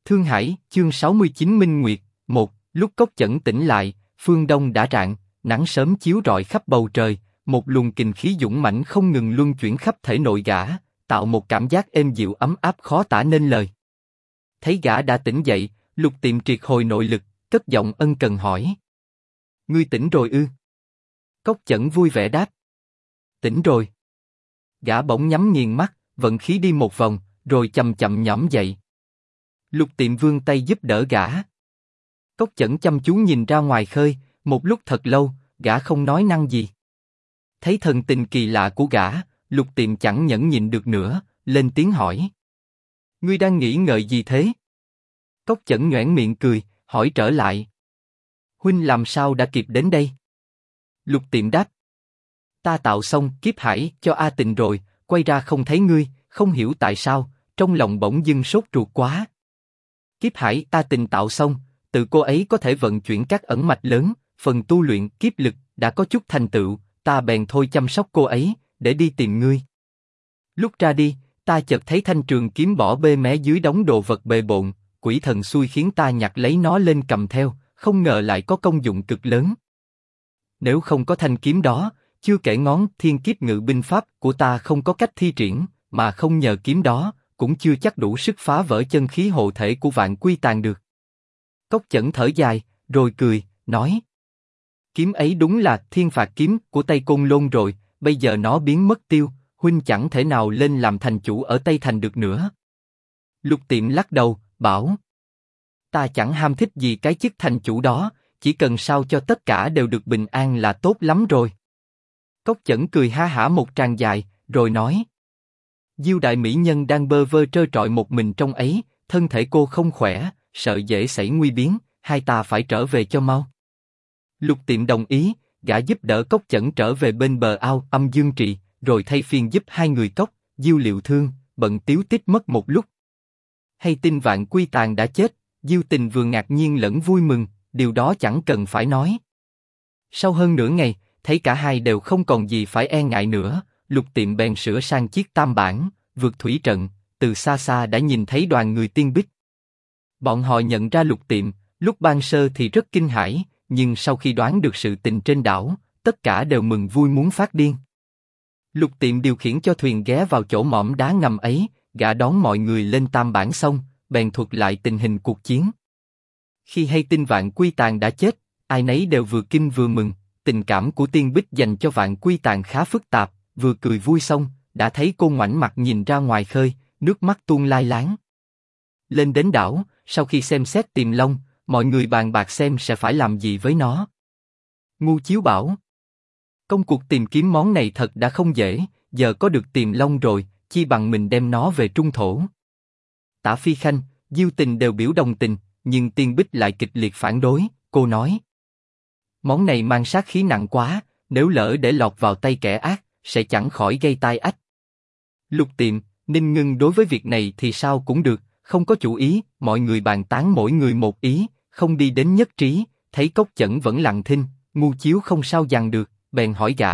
Thương Hải, chương 69 Minh Nguyệt, 1, lúc Cốc Chẩn tỉnh lại, phương đông đã rạng, nắng sớm chiếu rọi khắp bầu trời, một luồng kình khí dũng mãnh không ngừng luân chuyển khắp thể nội gã, tạo một cảm giác êm dịu ấm áp khó tả nên lời. Thấy gã đã tỉnh dậy, Lục Tiệm triệt hồi nội lực, cất giọng ân cần hỏi: Ngươi tỉnh rồi ư? Cốc Chẩn vui vẻ đáp: Tỉnh rồi. Gã bỗng nhắm nghiền mắt, vận khí đi một vòng, rồi chậm chậm nhõm dậy. Lục Tiệm vươn tay giúp đỡ gã. Cốc Chẩn chăm chú nhìn ra ngoài khơi, một lúc thật lâu, gã không nói năng gì. Thấy thần tình kỳ lạ của gã, Lục Tiệm chẳng nhẫn nhịn được nữa, lên tiếng hỏi: Ngươi đang nghĩ ngợi gì thế? Cốc Chẩn nhoẻn miệng cười, hỏi trở lại: Huynh làm sao đã kịp đến đây? Lục Tiệm đáp: Ta tạo xong kiếp hải cho A Tịnh rồi, quay ra không thấy ngươi, không hiểu tại sao, trong lòng bỗng dưng sốt ruột quá. Kiếp hải A Tịnh tạo xong, tự cô ấy có thể vận chuyển các ẩn mạch lớn, phần tu luyện kiếp lực đã có chút thành tựu, ta bèn thôi chăm sóc cô ấy, để đi tìm ngươi. Lúc ra đi, ta chợt thấy thanh trường kiếm bỏ bê mé dưới đống đồ vật bề bộn, quỷ thần xui khiến ta nhặt lấy nó lên cầm theo, không ngờ lại có công dụng cực lớn. Nếu không có thanh kiếm đó, chưa kể ngón thiên kiếp ngự binh pháp của ta không có cách thi triển, mà không nhờ kiếm đó, cũng chưa chắc đủ sức phá vỡ chân khí hộ thể của Vạn Quy Tàn được. Cốc Chẩn thở dài, rồi cười, nói: Kiếm ấy đúng là thiên phạt kiếm của Tây Côn Lôn rồi, bây giờ nó biến mất tiêu, huynh chẳng thể nào lên làm thành chủ ở Tây Thành được nữa. Lục Tiệm lắc đầu, bảo: Ta chẳng ham thích gì cái chức thành chủ đó, chỉ cần sao cho tất cả đều được bình an là tốt lắm rồi. Cốc Chẩn cười ha hả một tràng dài, rồi nói: Diêu đại mỹ nhân đang bơ vơ trơ trọi một mình trong ấy, thân thể cô không khỏe, sợ dễ xảy nguy biến, hai ta phải trở về cho mau. Lục Tiệm đồng ý, gã giúp đỡ Cốc Chẩn trở về bên bờ ao Âm Dương Trì, rồi thay phiên giúp hai người Cốc, Diêu liệu thương, bận tiếu tích mất một lúc. Hay tin Vạn Quy Tàn đã chết, Diêu Tình vừa ngạc nhiên lẫn vui mừng, điều đó chẳng cần phải nói. Sau hơn nửa ngày, thấy cả hai đều không còn gì phải e ngại nữa, Lục Tiệm bèn sửa sang chiếc tam bản, vượt thủy trận, từ xa xa đã nhìn thấy đoàn người Tiên Bích. Bọn họ nhận ra Lục Tiệm, lúc ban sơ thì rất kinh hãi, nhưng sau khi đoán được sự tình trên đảo, tất cả đều mừng vui muốn phát điên. Lục Tiệm điều khiển cho thuyền ghé vào chỗ mỏm đá ngầm ấy, gã đón mọi người lên tam bản xong, bèn thuật lại tình hình cuộc chiến. Khi hay tin Vạn Quy Tàn đã chết, ai nấy đều vừa kinh vừa mừng. Tình cảm của Tiên Bích dành cho Vạn Quy Tàn khá phức tạp, vừa cười vui xong, đã thấy cô ngoảnh mặt nhìn ra ngoài khơi, nước mắt tuôn lai láng. Lên đến đảo, sau khi xem xét Tiềm Long, mọi người bàn bạc xem sẽ phải làm gì với nó. Ngu Chiếu bảo: Công cuộc tìm kiếm món này thật đã không dễ, giờ có được Tiềm Long rồi, chi bằng mình đem nó về trung thổ. Tả Phi Khanh, Diêu Tình đều biểu đồng tình, nhưng Tiên Bích lại kịch liệt phản đối. Cô nói: Món này mang sát khí nặng quá, nếu lỡ để lọt vào tay kẻ ác, sẽ chẳng khỏi gây tai ách. Lục Tiệm, Ninh Ngưng đối với việc này thì sao cũng được, không có chủ ý, mọi người bàn tán mỗi người một ý, không đi đến nhất trí. Thấy Cốc Chẩn vẫn lặng thinh, Ngu Chiếu không sao dằn được, bèn hỏi gã: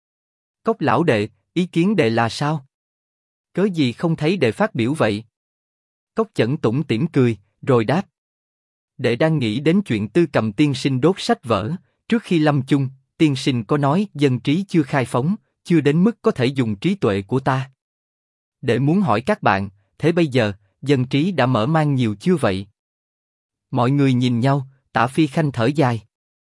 Cốc lão đệ, ý kiến đệ là sao? Cớ gì không thấy đệ phát biểu vậy? Cốc Chẩn tủm tỉm cười, rồi đáp: Đệ đang nghĩ đến chuyện Tư Cầm tiên sinh đốt sách vở. Trước khi lâm chung, tiên sinh có nói dân trí chưa khai phóng, chưa đến mức có thể dùng trí tuệ của ta. Đệ muốn hỏi các bạn, thế bây giờ, dân trí đã mở mang nhiều chưa vậy? Mọi người nhìn nhau, Tả Phi Khanh thở dài: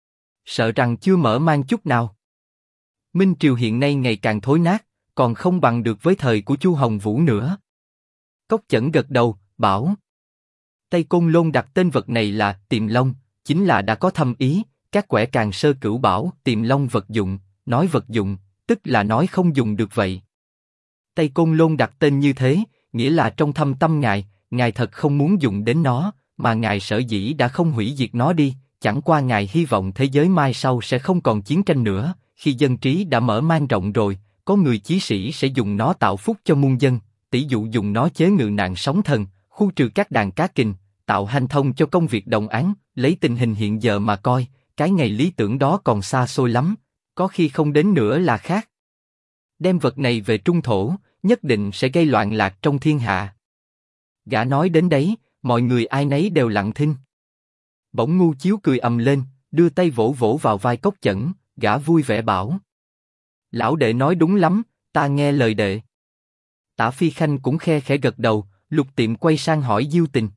Sợ rằng chưa mở mang chút nào. Minh triều hiện nay ngày càng thối nát, còn không bằng được với thời của Chu Hồng Vũ nữa. Cốc Chẩn gật đầu, bảo: Tây Côn Lôn đặt tên vật này là Tiềm Long, chính là đã có thâm ý. Các quẻ càng sơ cửu bảo Tiềm Long vật dụng, nói vật dụng, tức là nói không dùng được vậy. Tây Côn Lôn đặt tên như thế, nghĩa là trong thâm tâm ngài thật không muốn dùng đến nó, mà ngài sở dĩ đã không hủy diệt nó đi, chẳng qua ngài hy vọng thế giới mai sau sẽ không còn chiến tranh nữa. Khi dân trí đã mở mang rộng rồi, có người chí sĩ sẽ dùng nó tạo phúc cho muôn dân, tỷ dụ dùng nó chế ngự nạn sóng thần, khu trừ các đàn cá kình, tạo hanh thông cho công việc đồng áng. Lấy tình hình hiện giờ mà coi, cái ngày lý tưởng đó còn xa xôi lắm, có khi không đến nữa là khác. Đem vật này về trung thổ, nhất định sẽ gây loạn lạc trong thiên hạ. Gã nói đến đấy, mọi người ai nấy đều lặng thinh. Bỗng Ngu Chiếu cười ầm lên, đưa tay vỗ vỗ vào vai Cốc Chẩn, gã vui vẻ bảo: lão đệ nói đúng lắm, ta nghe lời đệ. Tả Phi Khanh cũng khe khẽ gật đầu. Lục Tiệm quay sang hỏi Diêu Tình: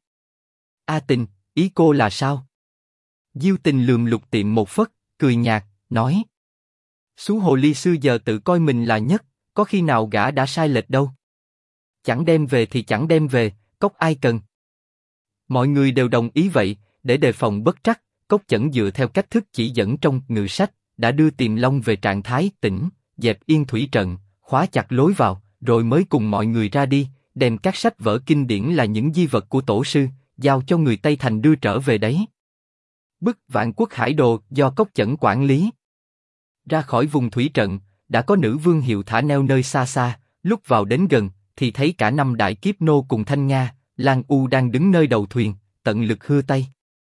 A Tình, ý cô là sao? Diêu Tình lườm Lục Tiệm một phất, cười nhạt, nói: Xú hồ ly xưa giờ tự coi mình là nhất, có khi nào gã đã sai lệch đâu. Chẳng đem về thì chẳng đem về, cốc ai cần. Mọi người đều đồng ý vậy, để đề phòng bất trắc, Cốc Chẩn dựa theo cách thức chỉ dẫn trong ngự sách, đã đưa Tiềm Long về trạng thái tĩnh, dẹp yên thủy trận, khóa chặt lối vào, rồi mới cùng mọi người ra đi, đem các sách vở kinh điển là những di vật của tổ sư, giao cho người Tây Thành đưa trở về đấy. Bức Vạn Quốc Hải Đồ do Cốc Chẩn quản lý. Ra khỏi vùng thủy trận, đã có nữ vương hiệu thả neo nơi xa xa, lúc vào đến gần, thì thấy cả năm đại kiếp nô cùng Thanh Nga, Lan U đang đứng nơi đầu thuyền, tận lực hưa tay.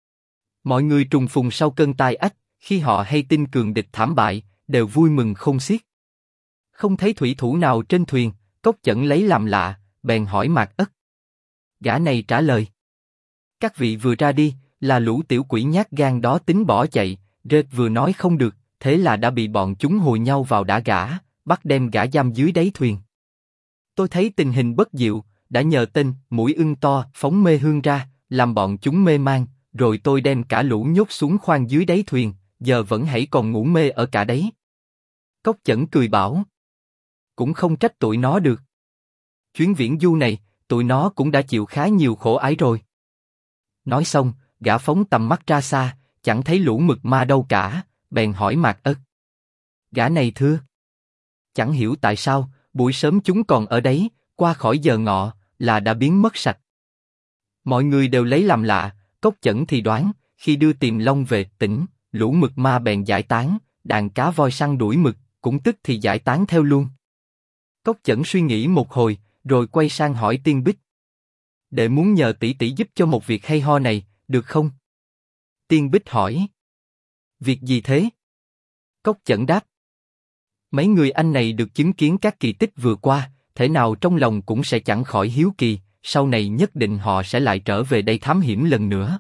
Mọi người trùng phùng sau cơn tai ách, khi họ hay tin cường địch thảm bại, đều vui mừng không xiết. Không thấy thủy thủ nào trên thuyền, Cốc Chẩn lấy làm lạ, bèn hỏi Mạc Ất. Gã này trả lời: các vị vừa ra đi, là lũ tiểu quỷ nhát gan đó tính bỏ chạy, rệt vừa nói không được, thế là đã bị bọn chúng hùa nhau vào đả gã, bắt đem gã giam dưới đáy thuyền. Tôi thấy tình hình bất diệu, đã nhờ tên mũi ưng to phóng mê hương ra, làm bọn chúng mê man, rồi tôi đem cả lũ nhốt xuống khoang dưới đáy thuyền, giờ vẫn hãy còn ngủ mê ở cả đấy. Cốc Chẩn cười bảo: cũng không trách tụi nó được. Chuyến viễn du này, tụi nó cũng đã chịu khá nhiều khổ ải rồi. Nói xong, gã phóng tầm mắt ra xa, chẳng thấy lũ mực ma đâu cả, bèn hỏi Mạc Ất. Gã này thưa? Chẳng hiểu tại sao, buổi sớm chúng còn ở đấy, qua khỏi giờ ngọ, là đã biến mất sạch. Mọi người đều lấy làm lạ, Cốc Chẩn thì đoán, khi đưa Tiềm Long về tỉnh, lũ mực ma bèn giải tán, đàn cá voi săn đuổi mực, cũng tức thì giải tán theo luôn. Cốc Chẩn suy nghĩ một hồi, rồi quay sang hỏi Tiên Bích. Đệ muốn nhờ tỷ tỷ giúp cho một việc hay ho này, được không? Tiên Bích hỏi. Việc gì thế? Cốc Chẩn đáp. Mấy người anh này được chứng kiến các kỳ tích vừa qua, thể nào trong lòng cũng sẽ chẳng khỏi hiếu kỳ, sau này nhất định họ sẽ lại trở về đây thám hiểm lần nữa.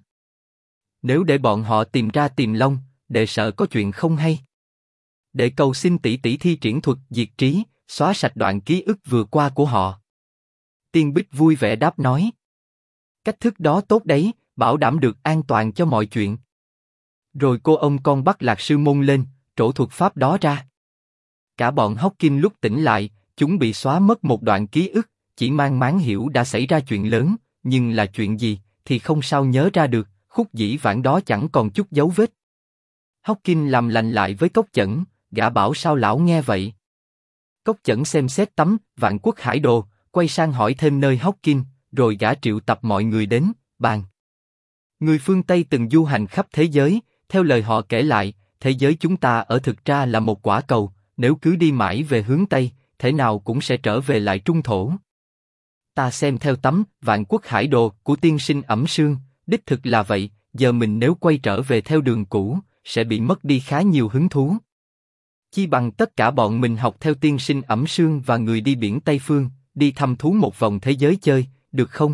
Nếu để bọn họ tìm ra Tiềm Long, đệ sợ có chuyện không hay. Đệ cầu xin tỷ tỷ thi triển thuật diệt trí, xóa sạch đoạn ký ức vừa qua của họ. Tiên Bích vui vẻ đáp nói. Cách thức đó tốt đấy, bảo đảm được an toàn cho mọi chuyện. Rồi cô ông con bắt Lạc Sư Môn lên, trổ thuật pháp đó ra. Cả bọn Hawking lúc tỉnh lại, chúng bị xóa mất một đoạn ký ức, chỉ mang máng hiểu đã xảy ra chuyện lớn, nhưng là chuyện gì thì không sao nhớ ra được, khúc dĩ vãng đó chẳng còn chút dấu vết. Hawking làm lành lại với Cốc Chẩn, gã bảo sao lão nghe vậy. Cốc Chẩn xem xét tấm Vạn Quốc Hải Đồ, quay sang hỏi thêm nơi Hawking, rồi gã triệu tập mọi người đến, bàn. Người phương Tây từng du hành khắp thế giới, theo lời họ kể lại, thế giới chúng ta ở thực ra là một quả cầu, nếu cứ đi mãi về hướng Tây, thế nào cũng sẽ trở về lại trung thổ. Ta xem theo tấm Vạn Quốc Hải Đồ của tiên sinh Ẩm Sương, đích thực là vậy, giờ mình nếu quay trở về theo đường cũ, sẽ bị mất đi khá nhiều hứng thú. Chi bằng tất cả bọn mình học theo tiên sinh Ẩm Sương và người đi biển Tây Phương, đi thăm thú một vòng thế giới chơi, được không?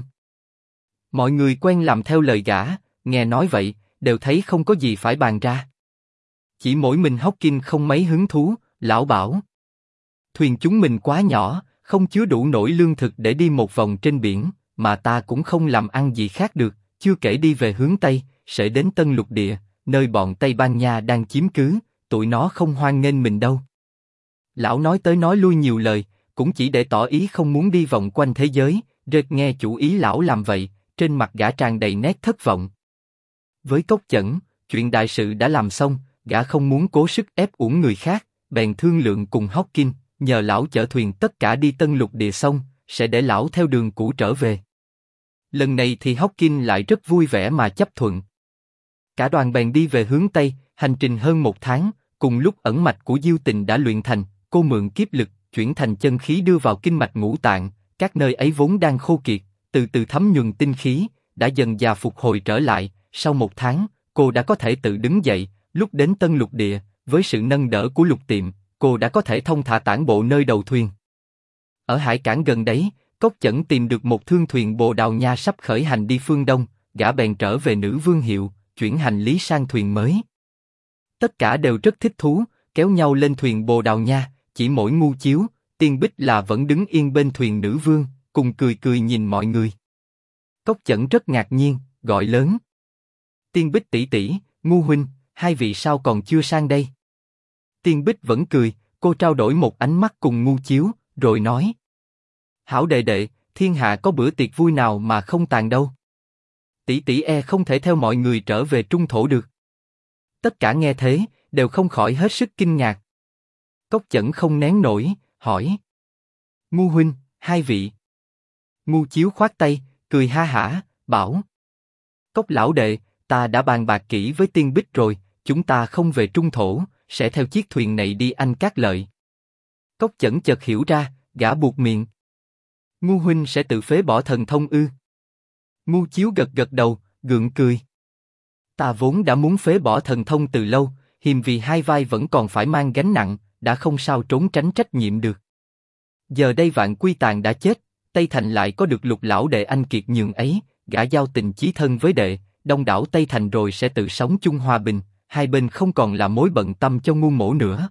Mọi người quen làm theo lời gã, nghe nói vậy, đều thấy không có gì phải bàn ra. Chỉ mỗi mình Hawking không mấy hứng thú, lão bảo. Thuyền chúng mình quá nhỏ, không chứa đủ nổi lương thực để đi một vòng trên biển, mà ta cũng không làm ăn gì khác được, chưa kể đi về hướng Tây, sẽ đến Tân Lục Địa, nơi bọn Tây Ban Nha đang chiếm cứ, tụi nó không hoan nghênh mình đâu. Lão nói tới nói lui nhiều lời, cũng chỉ để tỏ ý không muốn đi vòng quanh thế giới, rệt nghe chủ ý lão làm vậy, trên mặt gã tràn đầy nét thất vọng. Với Cốc Chẩn, chuyện đại sự đã làm xong, gã không muốn cố sức ép uổng người khác, bèn thương lượng cùng Hawking, nhờ lão chở thuyền tất cả đi Tân Lục Địa xong, sẽ để lão theo đường cũ trở về. Lần này thì Hawking lại rất vui vẻ mà chấp thuận. Cả đoàn bèn đi về hướng Tây, hành trình hơn 1 tháng, cùng lúc ẩn mạch của Diêu Tình đã luyện thành, cô mượn kiếp lực, chuyển thành chân khí đưa vào kinh mạch ngũ tạng, các nơi ấy vốn đang khô kiệt, từ từ thấm nhuần tinh khí, đã dần dà phục hồi trở lại, sau 1 tháng, cô đã có thể tự đứng dậy, lúc đến Tân Lục Địa, với sự nâng đỡ của Lục Tiệm, cô đã có thể thông thả tản bộ nơi đầu thuyền. Ở hải cảng gần đấy, Cốc Chẩn tìm được một thương thuyền Bồ Đào Nha sắp khởi hành đi phương Đông, gã bèn trở về Nữ Vương hiệu, chuyển hành lý sang thuyền mới. Tất cả đều rất thích thú, kéo nhau lên thuyền Bồ Đào Nha, chỉ mỗi Ngu Chiếu, Tiên Bích là vẫn đứng yên bên thuyền Nữ Vương, cùng cười cười nhìn mọi người. Cốc Chẩn rất ngạc nhiên, gọi lớn: Tiên Bích tỷ tỷ, Ngu huynh, hai vị sao còn chưa sang đây? Tiên Bích vẫn cười, cô trao đổi một ánh mắt cùng Ngu Chiếu, rồi nói: Hảo đệ đệ, thiên hạ có bữa tiệc vui nào mà không tàn đâu. Tỷ tỷ không thể theo mọi người trở về trung thổ được. Tất cả nghe thế, đều không khỏi hết sức kinh ngạc. Cốc Chẩn không nén nổi, hỏi: Ngu huynh, hai vị? Ngu Chiếu khoát tay, cười ha hả, bảo: Cốc lão đệ, ta đã bàn bạc kỹ với Tiên Bích rồi, chúng ta không về trung thổ, sẽ theo chiếc thuyền này đi Anh Cát Lợi. Cốc Chẩn chợt hiểu ra, gã buột miệng: Ngu huynh sẽ tự phế bỏ thần thông ư? Ngu Chiếu gật gật đầu, gượng cười: Ta vốn đã muốn phế bỏ thần thông từ lâu, hiềm vì hai vai vẫn còn phải mang gánh nặng, đã không sao trốn tránh trách nhiệm được. Giờ đây Vạn Quy Tàng đã chết, Tây Thành lại có được Lục lão đệ anh kiệt nhường ấy, gã giao tình chí thân với đệ, đông đảo Tây Thành rồi sẽ tự sống chung hòa bình, hai bên không còn là mối bận tâm cho Ngu mỗ nữa.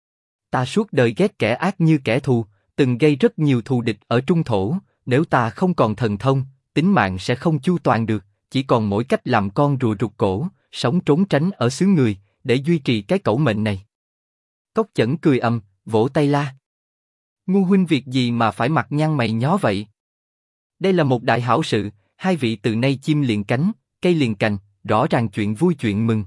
Ta suốt đời ghét kẻ ác như kẻ thù, từng gây rất nhiều thù địch ở trung thổ, nếu ta không còn thần thông, tính mạng sẽ không chu toàn được, chỉ còn mỗi cách làm con rùa rụt cổ, sống trốn tránh ở xứ người, để duy trì cái cẩu mệnh này. Cốc Chẩn cười vỗ tay la: Ngu huynh việc gì mà phải mặt nhăn mày nhó vậy? Đây là một đại hảo sự, hai vị từ nay chim liền cánh, cây liền cành, rõ ràng chuyện vui chuyện mừng.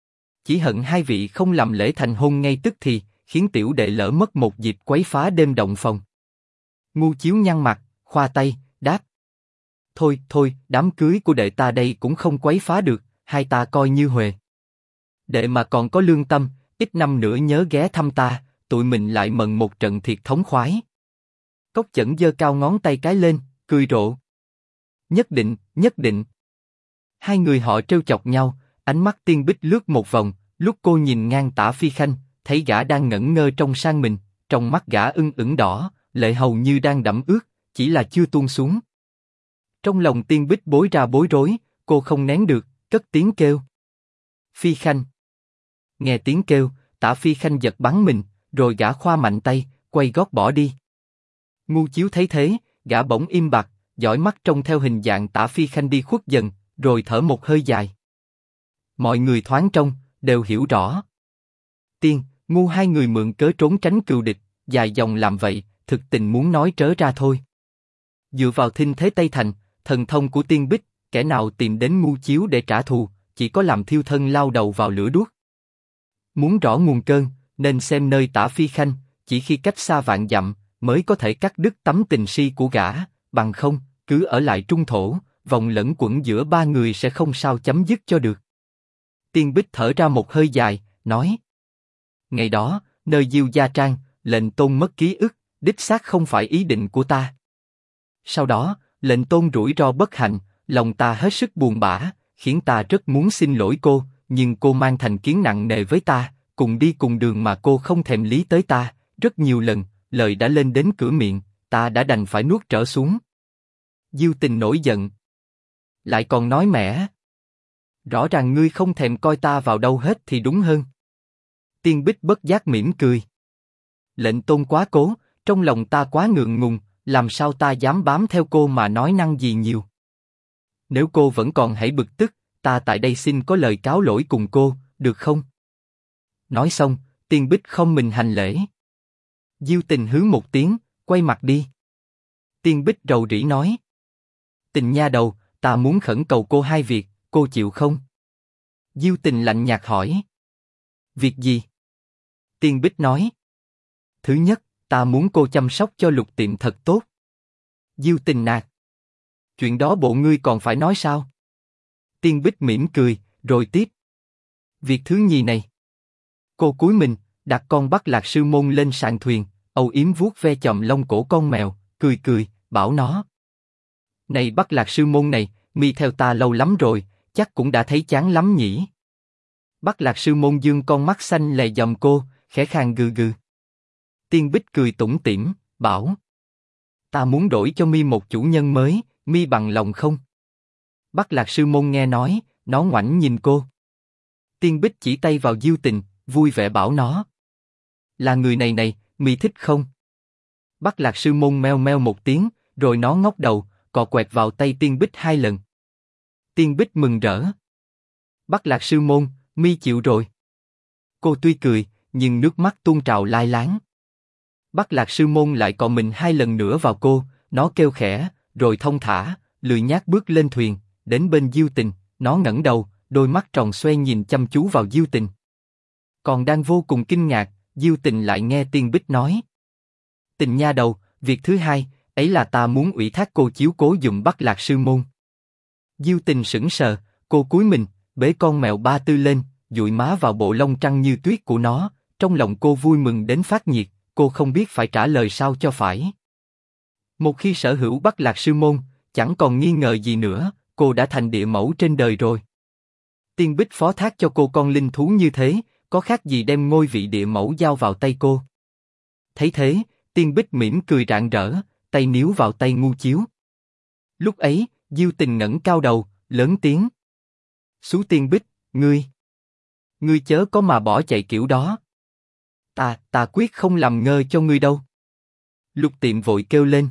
Chỉ hận hai vị không làm lễ thành hôn ngay tức thì, khiến tiểu đệ lỡ mất một dịp quấy phá đêm động phòng. Ngu Chiếu nhăn mặt, khoa tay, đáp: Thôi thôi, đám cưới của đệ ta đây cũng không quấy phá được, hai ta coi như huề. Đệ mà còn có lương tâm, ít năm nữa nhớ ghé thăm ta, tụi mình lại mần một trận thiệt thống khoái. Cốc Chẩn giơ cao ngón tay cái lên, cười rộ: Nhất định, nhất định. Hai người họ trêu chọc nhau, ánh mắt Tiên Bích lướt một vòng, lúc cô nhìn ngang Tả Phi Khanh, thấy gã đang ngẩn ngơ trông sang mình, trong mắt gã ửng đỏ, lệ hầu như đang đẫm ướt, chỉ là chưa tuôn xuống. Trong lòng Tiên Bích bối ra bối rối, cô không nén được, cất tiếng kêu: Phi Khanh. Nghe tiếng kêu, Tả Phi Khanh giật bắn mình, rồi gã khoa mạnh tay, quay gót bỏ đi. Ngu Chiếu thấy thế, gã bỗng im bặt, dõi mắt trông theo hình dạng Tả Phi Khanh đi khuất dần, rồi thở một hơi dài. Mọi người thoáng trông, đều hiểu rõ. Tiên, Ngu hai người mượn cớ trốn tránh cừu địch, dài dòng làm vậy, thực tình muốn nói trớ ra thôi. Dựa vào thinh thế Tây Thành, thần thông của Tiên Bích, kẻ nào tìm đến Ngu Chiếu để trả thù, chỉ có làm thiêu thân lao đầu vào lửa đuốc. Muốn rõ nguồn cơn, nên xem nơi Tả Phi Khanh, chỉ khi cách xa vạn dặm, mới có thể cắt đứt tấm tình si của gã, bằng không, cứ ở lại trung thổ, vòng lẫn quẩn giữa ba người sẽ không sao chấm dứt cho được. Tiên Bích thở ra một hơi dài, nói: Ngày đó, nơi Diêu Gia Trang, lệnh tôn mất ký ức, đích xác không phải ý định của ta. Sau đó, lệnh tôn rủi ro bất hạnh, lòng ta hết sức buồn bã, khiến ta rất muốn xin lỗi cô, nhưng cô mang thành kiến nặng nề với ta, cùng đi cùng đường mà cô không thèm lý tới ta, rất nhiều lần, lời đã lên đến cửa miệng, ta đã đành phải nuốt trở xuống. Diêu Tình nổi giận, lại còn nói mẻ. Rõ ràng ngươi không thèm coi ta vào đâu hết thì đúng hơn. Tiên Bích bất giác mỉm cười. Lệnh tôn quá cố, trong lòng ta quá ngượng ngùng, làm sao ta dám bám theo cô mà nói năng gì nhiều. Nếu cô vẫn còn hãy bực tức, ta tại đây xin có lời cáo lỗi cùng cô, được không? Nói xong, Tiên Bích không mình hành lễ. Diêu Tình hứ một tiếng, quay mặt đi. Tiên Bích rầu rĩ nói: Tình nha đầu, ta muốn khẩn cầu cô hai việc, cô chịu không? Diêu Tình lạnh nhạt hỏi: Việc gì? Tiên Bích nói: Thứ nhất, ta muốn cô chăm sóc cho Lục Tiệm thật tốt. Diêu Tình nạt: Chuyện đó bộ ngươi còn phải nói sao? Tiên Bích mỉm cười, rồi tiếp: Việc thứ nhì này. Cô cúi mình, đặt con Bắc Lạc Sư Môn lên sàn thuyền, âu yếm vuốt ve chòm lông cổ con mèo, cười cười, bảo nó: Này Bắc Lạc Sư Môn này, mi theo ta lâu lắm rồi, chắc cũng đã thấy chán lắm nhỉ? Bắc Lạc Sư Môn dương con mắt xanh lè dòm cô, khẽ khàng gừ gừ. Tiên Bích cười tủm tỉm, bảo: Ta muốn đổi cho mi một chủ nhân mới, mi bằng lòng không? Bắc Lạc Sư Môn nghe nói, nó ngoảnh nhìn cô. Tiên Bích chỉ tay vào Diêu Tình, vui vẻ bảo nó. Là người này này, mi thích không? Bắc Lạc Sư Môn meo meo một tiếng, rồi nó ngóc đầu, cọ quẹt vào tay Tiên Bích 2 lần. Tiên Bích mừng rỡ. Bắc Lạc Sư Môn, mi chịu rồi. Cô tuy cười, nhưng nước mắt tuôn trào lai láng. Bắc Lạc Sư Môn lại cọ mình 2 lần nữa vào cô, nó kêu khẽ, rồi thong thả, lười nhác bước lên thuyền, đến bên Diêu Tình, nó ngẩng đầu, đôi mắt tròn xoe nhìn chăm chú vào Diêu Tình. Còn đang vô cùng kinh ngạc, Diêu Tình lại nghe Tiên Bích nói. Tình nha đầu, việc thứ hai, ấy là ta muốn ủy thác cô chiếu cố giùm Bắc Lạc Sư Môn. Diêu Tình sững sờ, cô cúi mình, bế con mèo Ba Tư lên, dụi má vào bộ lông trắng như tuyết của nó, trong lòng cô vui mừng đến phát nhiệt, cô không biết phải trả lời sao cho phải. Một khi sở hữu Bắc Lạc Sư Môn, chẳng còn nghi ngờ gì nữa, cô đã thành địa mẫu trên đời rồi. Tiên Bích phó thác cho cô con linh thú như thế, có khác gì đem ngôi vị địa mẫu giao vào tay cô. Thấy thế, Tiên Bích mỉm cười rạng rỡ, tay níu vào tay Ngu Chiếu. Lúc ấy, Diêu Tình ngẩng cao đầu, lớn tiếng. Xú Tiên Bích, ngươi chớ có mà bỏ chạy kiểu đó. Ta quyết không làm ngơ cho ngươi đâu. Lục Tiệm vội kêu lên.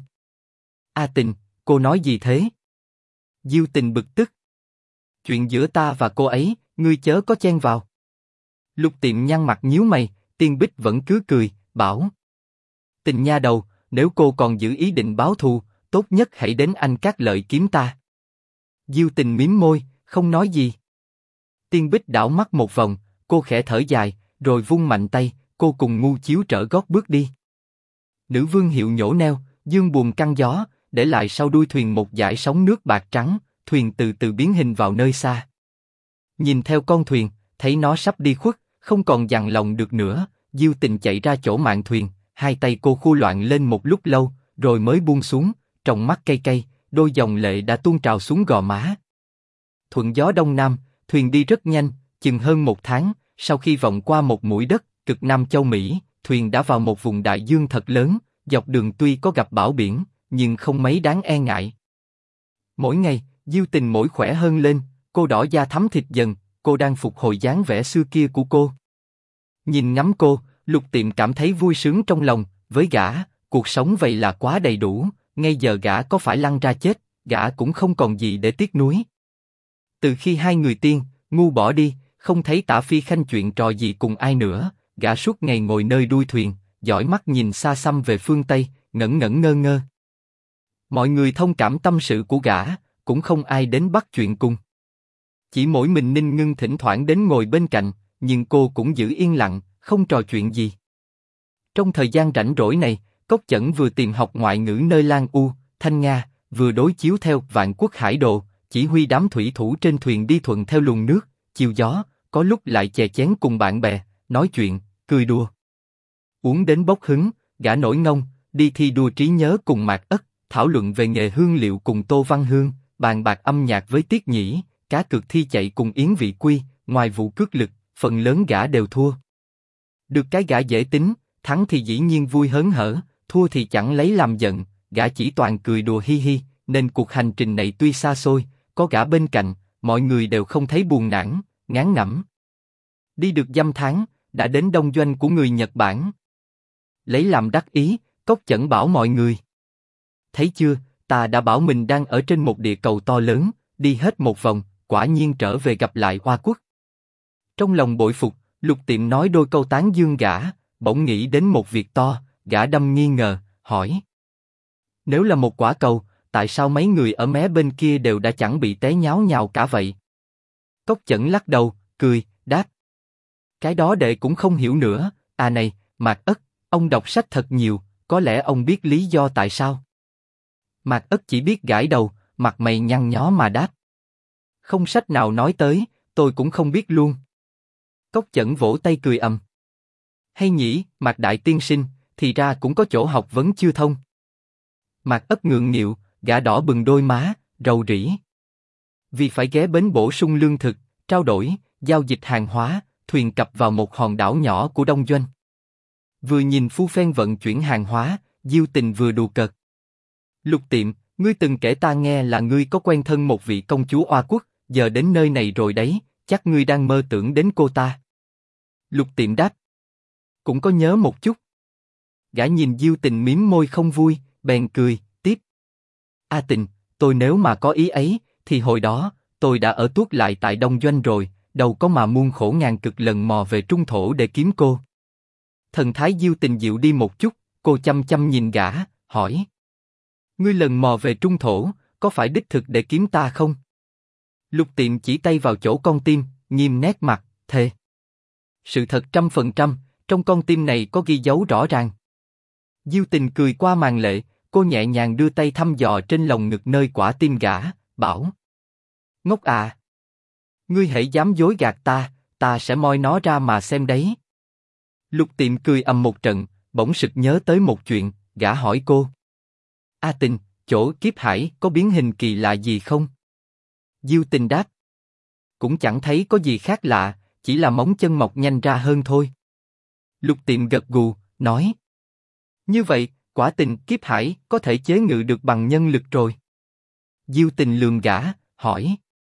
A Tình, cô nói gì thế? Diêu Tình bực tức. Chuyện giữa ta và cô ấy, ngươi chớ có chen vào. Lục Tiệm nhăn mặt nhíu mày, Tiên Bích vẫn cứ cười, bảo. Tình nha đầu, nếu cô còn giữ ý định báo thù, tốt nhất hãy đến Anh Các Lợi kiếm ta. Diêu Tình mím môi, không nói gì. Tiên Bích đảo mắt một vòng, cô khẽ thở dài, rồi vung mạnh tay, cô cùng Ngu Chiếu trở gót bước đi. Nữ vương hiệu nhổ neo, dương buồm căng gió, để lại sau đuôi thuyền một dải sóng nước bạc trắng, thuyền từ từ biến hình vào nơi xa. Nhìn theo con thuyền, thấy nó sắp đi khuất, không còn dằn lòng được nữa, Diêu Tình chạy ra chỗ mạn thuyền, hai tay cô khu loạn lên một lúc lâu, rồi mới buông xuống, trong mắt cay cay, đôi dòng lệ đã tuôn trào xuống gò má. Thuận gió đông nam, thuyền đi rất nhanh, chừng hơn 1 tháng, sau khi vòng qua một mũi đất, cực nam châu Mỹ, thuyền đã vào một vùng đại dương thật lớn, dọc đường tuy có gặp bão biển, nhưng không mấy đáng e ngại. Mỗi ngày, Diêu Tình mỗi khỏe hơn lên, cô đỏ da thắm thịt dần, cô đang phục hồi dáng vẻ xưa kia của cô. Nhìn ngắm cô, Lục Tiệm cảm thấy vui sướng trong lòng, với gã, cuộc sống vậy là quá đầy đủ, ngay giờ gã có phải lăn ra chết, gã cũng không còn gì để tiếc nuối. Từ khi hai người Tiên, Ngu bỏ đi, không thấy Tả Phi Khanh chuyện trò gì cùng ai nữa, gã suốt ngày ngồi nơi đuôi thuyền, dõi mắt nhìn xa xăm về phương Tây, ngẩn ngẩn ngơ ngơ. Mọi người thông cảm tâm sự của gã, cũng không ai đến bắt chuyện cùng. Chỉ mỗi mình Ninh Ngưng thỉnh thoảng đến ngồi bên cạnh, nhưng cô cũng giữ yên lặng, không trò chuyện gì. Trong thời gian rảnh rỗi này, Cốc Chẩn vừa tìm học ngoại ngữ nơi Lan U, Thanh Nga, vừa đối chiếu theo Vạn Quốc Hải Đồ, chỉ huy đám thủy thủ trên thuyền đi thuận theo luồng nước, chiều gió, có lúc lại chè chén cùng bạn bè, nói chuyện, cười đùa. Uống đến bốc hứng, gã nổi ngông, đi thi đua trí nhớ cùng Mạc Ất, thảo luận về nghề hương liệu cùng Tô Văn Hương, bàn bạc âm nhạc với Tiết Nhĩ, cá cược thi chạy cùng Yến Vị Quy, ngoài vụ cước lực, phần lớn gã đều thua. Được cái gã dễ tính, thắng thì dĩ nhiên vui hớn hở, thua thì chẳng lấy làm giận, gã chỉ toàn cười đùa hi hi, nên cuộc hành trình này tuy xa xôi, có gã bên cạnh, mọi người đều không thấy buồn nản, ngán ngẩm. Đi được dăm tháng, đã đến đông doanh của người Nhật Bản. Lấy làm đắc ý, Cốc Chẩn bảo mọi người. Thấy chưa, ta đã bảo mình đang ở trên một địa cầu to lớn, đi hết một vòng, quả nhiên trở về gặp lại Hoa Quốc. Trong lòng bội phục, Lục Tiệm nói đôi câu tán dương gã, bỗng nghĩ đến một việc to, gã đâm nghi ngờ, hỏi. Nếu là một quả cầu, tại sao mấy người ở mé bên kia đều đã chẳng bị té nháo nhào cả vậy? Cốc Chẩn lắc đầu, cười, đáp. Cái đó đệ cũng không hiểu nữa, à này, Mạc Ất, ông đọc sách thật nhiều, có lẽ ông biết lý do tại sao. Mạc Ất chỉ biết gãi đầu, mặt mày nhăn nhó mà đáp. Không sách nào nói tới, tôi cũng không biết luôn. Cốc Chẩn vỗ tay cười ầm. Hay nhỉ, Mạc Đại Tiên Sinh, thì ra cũng có chỗ học vấn chưa thông. Mạc Ất ngượng nghịu, gã đỏ bừng đôi má, rầu rĩ. Vì phải ghé bến bổ sung lương thực, trao đổi, giao dịch hàng hóa, thuyền cập vào một hòn đảo nhỏ của Đông Doanh. Vừa nhìn phu phen vận chuyển hàng hóa, Diêu Tình vừa đùa cợt. Lục Tiệm, ngươi từng kể ta nghe là ngươi có quen thân một vị công chúa Oa Quốc, giờ đến nơi này rồi đấy, chắc ngươi đang mơ tưởng đến cô ta. Lục Tiệm đáp. Cũng có nhớ một chút. Gã nhìn Diêu Tình mím môi không vui, bèn cười, tiếp. A Tình, tôi nếu mà có ý ấy, thì hồi đó, tôi đã ở tuốt lại tại Đông Doanh rồi, đâu có mà muôn khổ ngàn cực lần mò về trung thổ để kiếm cô. Thần thái Diêu Tình dịu đi một chút, cô chăm chăm nhìn gã, hỏi. Ngươi lần mò về trung thổ, có phải đích thực để kiếm ta không? Lục Tiệm chỉ tay vào chỗ con tim, nghiêm nét mặt, thề. Sự thật 100%, trong con tim này có ghi dấu rõ ràng. Diêu Tình cười qua màn lệ, cô nhẹ nhàng đưa tay thăm dò trên lồng ngực nơi quả tim gã, bảo. Ngốc à! Ngươi hãy dám dối gạt ta sẽ moi nó ra mà xem đấy. Lục Tiệm cười ầm một trận, bỗng sực nhớ tới một chuyện, gã hỏi cô. A Tình, chỗ kiếp hải có biến hình kỳ lạ gì không? Diêu Tình đáp. Cũng chẳng thấy có gì khác lạ, chỉ là móng chân mọc nhanh ra hơn thôi. Lục Tiệm gật gù, nói. Như vậy, quả tình kiếp hải có thể chế ngự được bằng nhân lực rồi. Diêu Tình lườm gã, hỏi.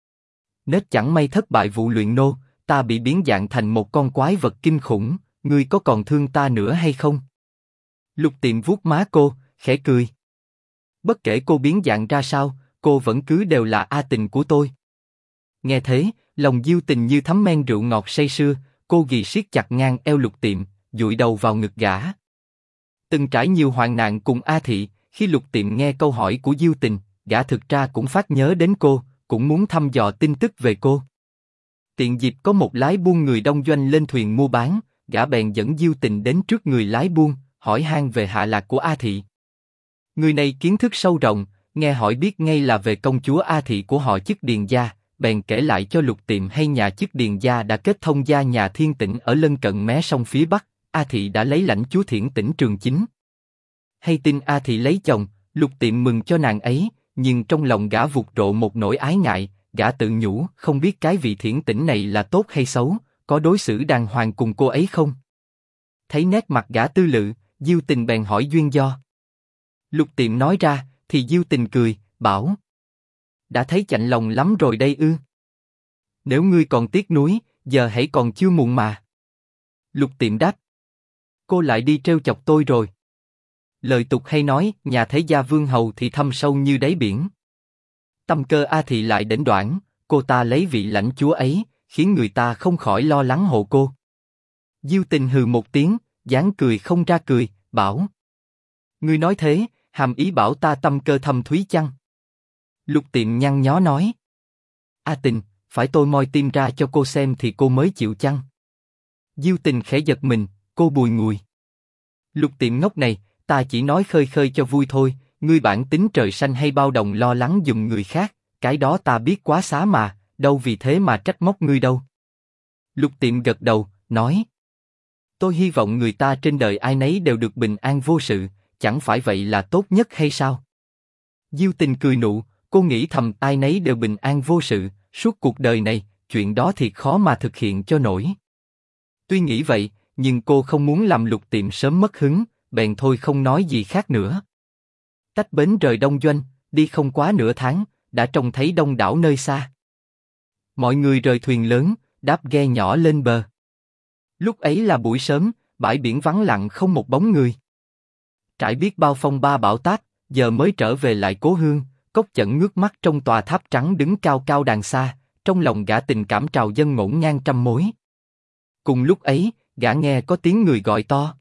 Nếu chẳng may thất bại vụ luyện nô, ta bị biến dạng thành một con quái vật kinh khủng, ngươi có còn thương ta nữa hay không? Lục Tiệm vuốt má cô, khẽ cười. Bất kể cô biến dạng ra sao, cô vẫn cứ đều là A Tình của tôi. Nghe thế, lòng Diêu Tình như thấm men rượu ngọt say sưa, cô ghì siết chặt ngang eo Lục Tiệm, dụi đầu vào ngực gã. Từng trải nhiều hoạn nạn cùng A Thị, khi Lục Tiệm nghe câu hỏi của Diêu Tình, gã thực ra cũng phát nhớ đến cô, cũng muốn thăm dò tin tức về cô. Tiện dịp có một lái buôn người Đông Doanh lên thuyền mua bán, gã bèn dẫn Diêu Tình đến trước người lái buôn, hỏi han về hạ lạc của A Thị. Người này kiến thức sâu rộng, nghe hỏi biết ngay là về công chúa A Thị của họ chức Điền gia, bèn kể lại cho Lục Tiệm hay nhà chức Điền gia đã kết thông gia nhà Thiên Tĩnh ở lân cận mé sông phía bắc, A Thị đã lấy lãnh chúa Thiển Tĩnh Trường Chính. Hay tin A Thị lấy chồng, Lục Tiệm mừng cho nàng ấy, nhưng trong lòng gã vụt rộ một nỗi ái ngại, gã tự nhủ không biết cái vị Thiển Tĩnh này là tốt hay xấu, có đối xử đàng hoàng cùng cô ấy không? Thấy nét mặt gã tư lự, Diêu Tình bèn hỏi duyên do. Lục Tiệm nói ra, thì Diêu Tình cười, bảo. Đã thấy chạnh lòng lắm rồi đây ư? Nếu ngươi còn tiếc nuối, giờ hãy còn chưa muộn mà. Lục Tiệm đáp. Cô lại đi trêu chọc tôi rồi. Lời tục hay nói, nhà thế gia vương hầu thì thâm sâu như đáy biển. Tâm cơ A Thị lại đỉnh đoạn, cô ta lấy vị lãnh chúa ấy, khiến người ta không khỏi lo lắng hộ cô. Diêu Tình hừ một tiếng, dáng cười không ra cười, bảo. Ngươi nói thế, hàm ý bảo ta tâm cơ thâm thúy chăng? Lục Tiệm nhăn nhó nói. A Tình, phải tôi moi tim ra cho cô xem thì cô mới chịu chăng? Diêu Tình khẽ giật mình, cô bùi ngùi. Lục Tiệm ngốc này, ta chỉ nói khơi khơi cho vui thôi, ngươi bản tính trời xanh hay bao đồng lo lắng giùm người khác, cái đó ta biết quá xá mà, đâu vì thế mà trách móc ngươi đâu. Lục Tiệm gật đầu, nói. Tôi hy vọng người ta trên đời ai nấy đều được bình an vô sự, chẳng phải vậy là tốt nhất hay sao? Diêu Tình cười nụ, cô nghĩ thầm ai nấy đều bình an vô sự, suốt cuộc đời này, chuyện đó thiệt khó mà thực hiện cho nổi. Tuy nghĩ vậy, nhưng cô không muốn làm Lục Tiệm sớm mất hứng, bèn thôi không nói gì khác nữa. Tách bến rời Đông Doanh, đi không quá nửa tháng, đã trông thấy đông đảo nơi xa. Mọi người rời thuyền lớn, đáp ghe nhỏ lên bờ. Lúc ấy là buổi sớm, bãi biển vắng lặng không một bóng người. Trải biết bao phong ba bão táp, giờ mới trở về lại cố hương, Cốc Chẩn ngước mắt trong tòa tháp trắng đứng cao cao đàng xa, trong lòng gã tình cảm trào dâng ngổn ngang trăm mối. Cùng lúc ấy, gã nghe có tiếng người gọi to.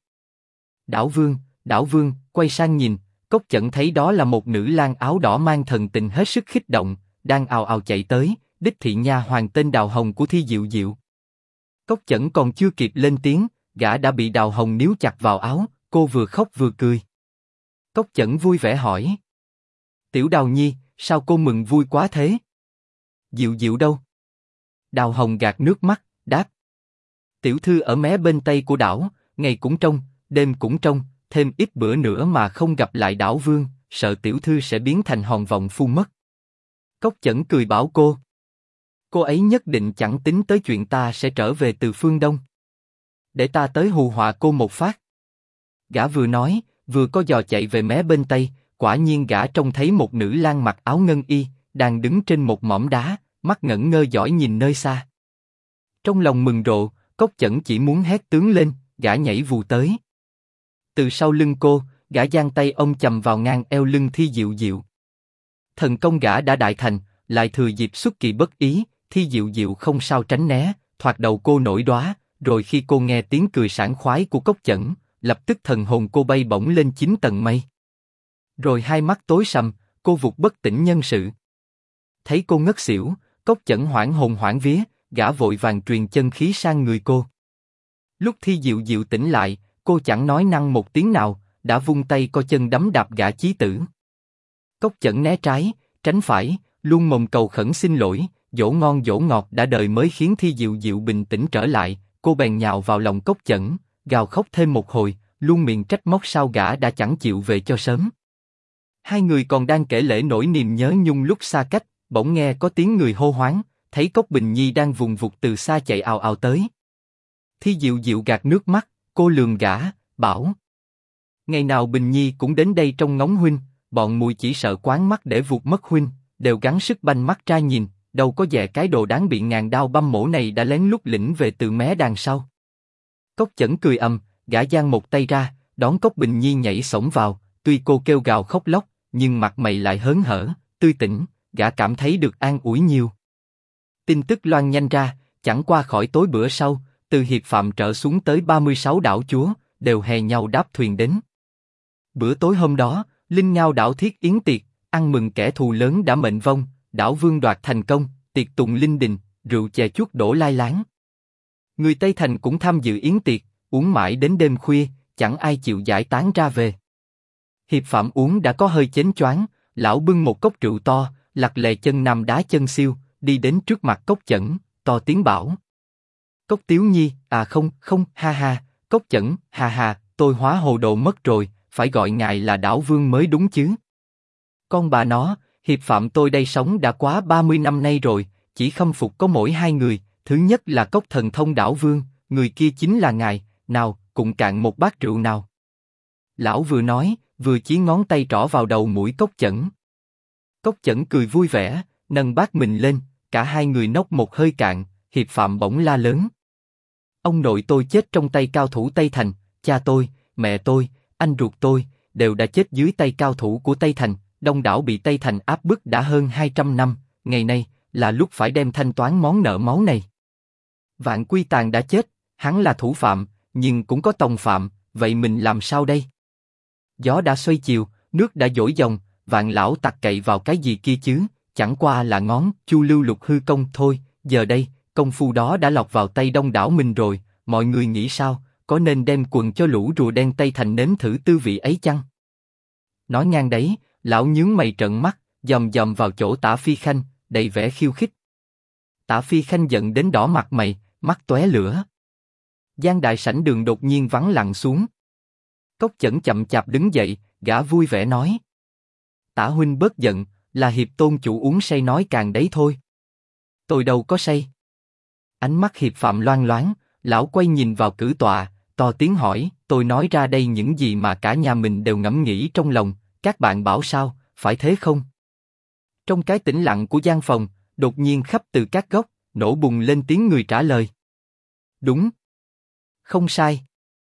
Đảo Vương, quay sang nhìn, Cốc Chẩn thấy đó là một nữ lang áo đỏ mang thần tình hết sức khích động, đang ào ào chạy tới, đích thị nha hoàn tên Đào Hồng của Thi Diệu Diệu. Cốc Chẩn còn chưa kịp lên tiếng, gã đã bị Đào Hồng níu chặt vào áo, cô vừa khóc vừa cười. Cốc Chẩn vui vẻ hỏi. Tiểu Đào Nhi, sao cô mừng vui quá thế? Diệu Diệu đâu? Đào Hồng gạt nước mắt, đáp. Tiểu thư ở mé bên tây của đảo, ngày cũng trông, đêm cũng trông, thêm ít bữa nữa mà không gặp lại Đảo Vương, sợ tiểu thư sẽ biến thành hòn vọng phu mất. Cốc Chẩn cười bảo cô. Cô ấy nhất định chẳng tính tới chuyện ta sẽ trở về từ phương Đông. Để ta tới hù họa cô một phát. Gã vừa nói, vừa có giò chạy về mé bên tây, quả nhiên gã trông thấy một nữ lang mặc áo ngân y, đang đứng trên một mỏm đá, mắt ngẩn ngơ dõi nhìn nơi xa. Trong lòng mừng rộ, Cốc Chẩn chỉ muốn hét tướng lên, gã nhảy vù tới. Từ sau lưng cô, gã giang tay ôm chầm vào ngang eo lưng Thi Diệu Diệu. Thần công gã đã đại thành, lại thừa dịp xuất kỳ bất ý, Thi Diệu Diệu không sao tránh né, thoạt đầu cô nổi đóa, rồi khi cô nghe tiếng cười sảng khoái của Cốc Chẩn, lập tức thần hồn cô bay bổng lên 9 tầng mây. Rồi hai mắt tối sầm, cô vụt bất tỉnh nhân sự. Thấy cô ngất xỉu, Cốc Chẩn hoảng hồn hoảng vía, gã vội vàng truyền chân khí sang người cô. Lúc Thi Diệu Diệu tỉnh lại, cô chẳng nói năng một tiếng nào, đã vung tay co chân đấm đạp gã chí tử. Cốc Chẩn né trái, tránh phải, luôn mồm cầu khẩn xin lỗi, dỗ ngon dỗ ngọt đã đời mới khiến Thi Diệu Diệu bình tĩnh trở lại. Cô bèn nhào vào lòng Cốc Chẩn, gào khóc thêm một hồi, luôn miệng trách móc sao gã đã chẳng chịu về cho sớm. Hai người còn đang kể lể nỗi niềm nhớ nhung lúc xa cách, bỗng nghe có tiếng người hô hoáng, thấy Cốc Bình Nhi đang vùng vụt từ xa chạy ào ào tới. Thi Diệu Diệu gạt nước mắt, cô lườm gã, bảo: ngày nào Bình Nhi cũng đến đây trông ngóng huynh, bọn mùi chỉ sợ quán mắt để vụt mất huynh, đều gắng sức banh mắt ra nhìn, đâu có dè cái đồ đáng bị ngàn đao băm mổ này đã lén lút lĩnh về từ mé đằng sau. Cốc Chẩn cười gã giang một tay ra, đón Cốc Bình Nhi nhảy xổng vào, tuy cô kêu gào khóc lóc, nhưng mặt mày lại hớn hở, tươi tỉnh, gã cảm thấy được an ủi nhiều. Tin tức loan nhanh ra, chẳng qua khỏi tối bữa sau, từ Hiệp Phạm trở xuống tới 36 đảo chúa, đều hè nhau đáp thuyền đến. Bữa tối hôm đó, Linh Ngao đảo thiết yến tiệc, ăn mừng kẻ thù lớn đã mệnh vong, đảo vương đoạt thành công, tiệc tùng linh đình, rượu chè chuốt đổ lai láng. Người Tây Thành cũng tham dự yến tiệc, uống mãi đến đêm khuya, chẳng ai chịu giải tán ra về. Hiệp Phạm uống đã có hơi chén choáng, lão bưng một cốc rượu to, lặt lè chân nam đá chân siêu, đi đến trước mặt Cốc Chẩn, to tiếng bảo: Cốc Tiếu Nhi, à không, không, ha ha, Cốc Chẩn, ha ha, tôi hóa hồ đồ mất rồi, phải gọi ngài là đảo vương mới đúng chứ. Con bà nó, Hiệp Phạm tôi đây sống đã quá 30 năm nay rồi, chỉ khâm phục có mỗi hai người, thứ nhất là Cốc Thần Thông đảo vương, người kia chính là ngài, nào, cùng cạn một bát rượu nào. Lão vừa nói, vừa chỉ ngón tay trỏ vào đầu mũi Cốc Chẩn. Cốc Chẩn cười vui vẻ, nâng bát mình lên, cả hai người nốc một hơi cạn, Hiệp Phạm bỗng la lớn: ông nội tôi chết trong tay cao thủ Tây Thành, cha tôi, mẹ tôi, anh ruột tôi, đều đã chết dưới tay cao thủ của Tây Thành, Đông đảo bị Tây Thành áp bức đã hơn 200 năm, ngày nay, là lúc phải đem thanh toán món nợ máu này. Vạn Quy Tàn đã chết, hắn là thủ phạm, nhưng cũng có tòng phạm, vậy mình làm sao đây? Gió đã xoay chiều, nước đã dỗi dòng, Vạn lão tặc cậy vào cái gì kia chứ, chẳng qua là ngón Chu Lưu Lục hư công thôi, giờ đây, công phu đó đã lọt vào tay đông đảo mình rồi, mọi người nghĩ sao, có nên đem quần cho lũ rùa đen Tây Thành nếm thử tư vị ấy chăng? Nói ngang đấy, lão nhướng mày trợn mắt, dòm dòm vào chỗ Tả Phi Khanh, đầy vẻ khiêu khích. Tả Phi Khanh giận đến đỏ mặt mày, mắt tóe lửa. Gian đại sảnh đường đột nhiên vắng lặng xuống. Cốc Chẩn chậm chạp đứng dậy, gã vui vẻ nói: Tả huynh bớt giận, là Hiệp tôn chủ uống say nói càng đấy thôi. Tôi đâu có say. Ánh mắt Hiệp Phạm loang loáng, lão quay nhìn vào cử tọa, to tiếng hỏi: tôi nói ra đây những gì mà cả nhà mình đều ngẫm nghĩ trong lòng, các bạn bảo sao, phải thế không? Trong cái tĩnh lặng của gian phòng, đột nhiên khắp từ các góc, nổ bùng lên tiếng người trả lời: đúng. Không sai.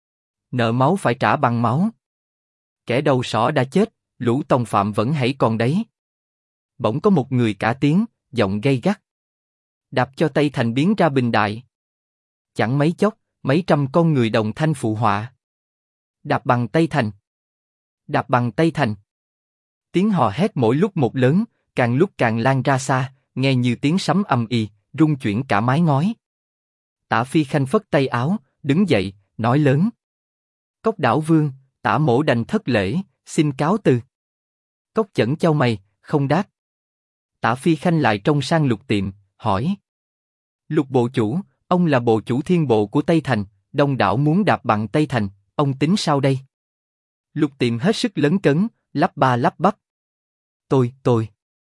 Nợ máu phải trả bằng máu. Kẻ đầu sỏ đã chết, lũ tòng phạm vẫn hãy còn đấy. Bỗng có một người cả tiếng, giọng gay gắt: đạp cho Tây Thành biến ra bình đại. Chẳng mấy chốc, mấy trăm con người đồng thanh phụ họa: đạp bằng Tây Thành. Đạp bằng Tây Thành. Tiếng hò hét mỗi lúc một lớn, càng lúc càng lan ra xa, nghe như tiếng sấm ầm ĩ, rung chuyển cả mái ngói. Tả Phi Khanh phất tay áo, đứng dậy, nói lớn: Cốc đảo vương, Tả mỗ đành thất lễ, xin cáo từ. Cốc Chẩn chau mày, không đáp. Tả Phi Khanh lại trông sang Lục Tiệm, hỏi: Lục bộ chủ, ông là bộ chủ thiên bộ của Tây Thành, đông đảo muốn đạp bằng Tây Thành, ông tính sao đây? Lục Tiệm hết sức lấn cấn, lắp ba lắp bắp: Tôi.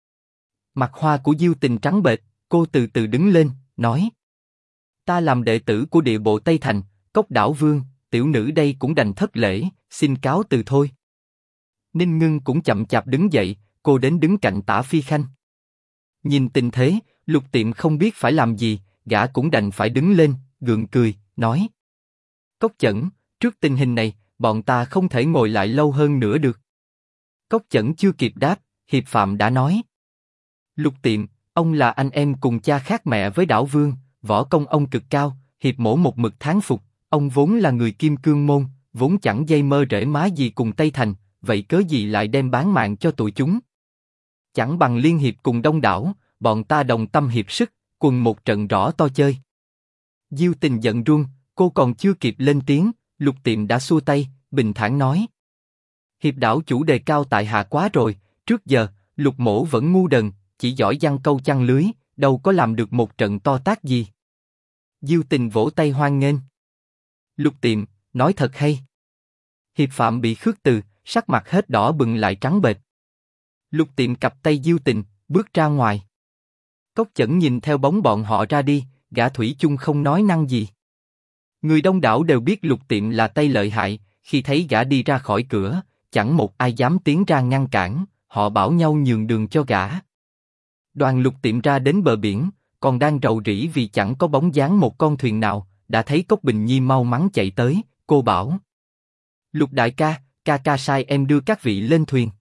Mặt hoa của Diêu Tình trắng bệch, cô từ từ đứng lên, nói: Ta làm đệ tử của địa bộ Tây Thành, Cốc đảo vương, tiểu nữ đây cũng đành thất lễ, xin cáo từ thôi. Ninh Ngưng cũng chậm chạp đứng dậy, cô đến đứng cạnh Tả Phi Khanh. Nhìn tình thế, Lục Tiệm không biết phải làm gì, gã cũng đành phải đứng lên, gượng cười, nói: Cốc Chẩn, trước tình hình này, bọn ta không thể ngồi lại lâu hơn nữa được. Cốc Chẩn chưa kịp đáp, Hiệp Phạm đã nói: Lục Tiệm, ông là anh em cùng cha khác mẹ với Đảo Vương, võ công ông cực cao, Hiệp Mỗ một mực thán phục, ông vốn là người Kim Cương môn, vốn chẳng dây mơ rễ má gì cùng Tây Thành, vậy cớ gì lại đem bán mạng cho tụi chúng? Chẳng bằng liên hiệp cùng Đông Đảo, bọn ta đồng tâm hiệp sức, quần một trận rõ to chơi. Diêu Tình giận run, cô còn chưa kịp lên tiếng, Lục Tiệm đã xua tay, bình thản nói: Hiệp đảo chủ đề cao tại hạ quá rồi, trước giờ Lục Mỗ vẫn ngu đần, chỉ giỏi giăng câu chăn lưới, đâu có làm được một trận to tát gì. Diêu Tình vỗ tay hoan nghênh. Lục Tiệm, nói thật hay. Hiệp Phạm bị khước từ, sắc mặt hết đỏ bừng lại trắng bệch. Lục Tiệm cặp tay Diêu Tình, bước ra ngoài. Cốc Chẩn nhìn theo bóng bọn họ ra đi, gã thủy chung không nói năng gì. Người Đông Đảo đều biết Lục Tiệm là tay lợi hại, khi thấy gã đi ra khỏi cửa, chẳng một ai dám tiến ra ngăn cản, họ bảo nhau nhường đường cho gã. Đoàn Lục Tiệm ra đến bờ biển, còn đang rầu rĩ vì chẳng có bóng dáng một con thuyền nào, đã thấy Cốc Bình Nhi mau mắn chạy tới, cô bảo: Lục đại ca, ca ca sai em đưa các vị lên thuyền.